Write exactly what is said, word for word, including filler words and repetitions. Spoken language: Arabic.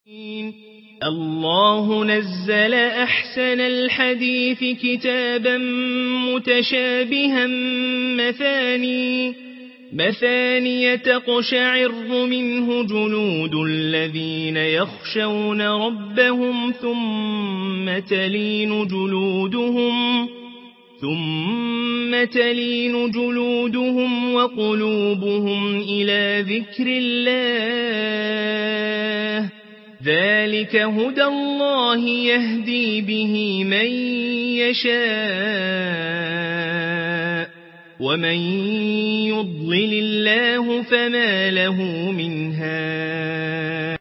الله نزل أحسن الحديث كتابا متشابها مثاني مثاني تقشعر منه جلود الذين يخشون ربهم ثم تلين جلودهم ثم تلين جلودهم وقلوبهم إلى ذكر الله ذلك هدى الله يهدي به من يشاء ومن يضلل الله فما له من هاد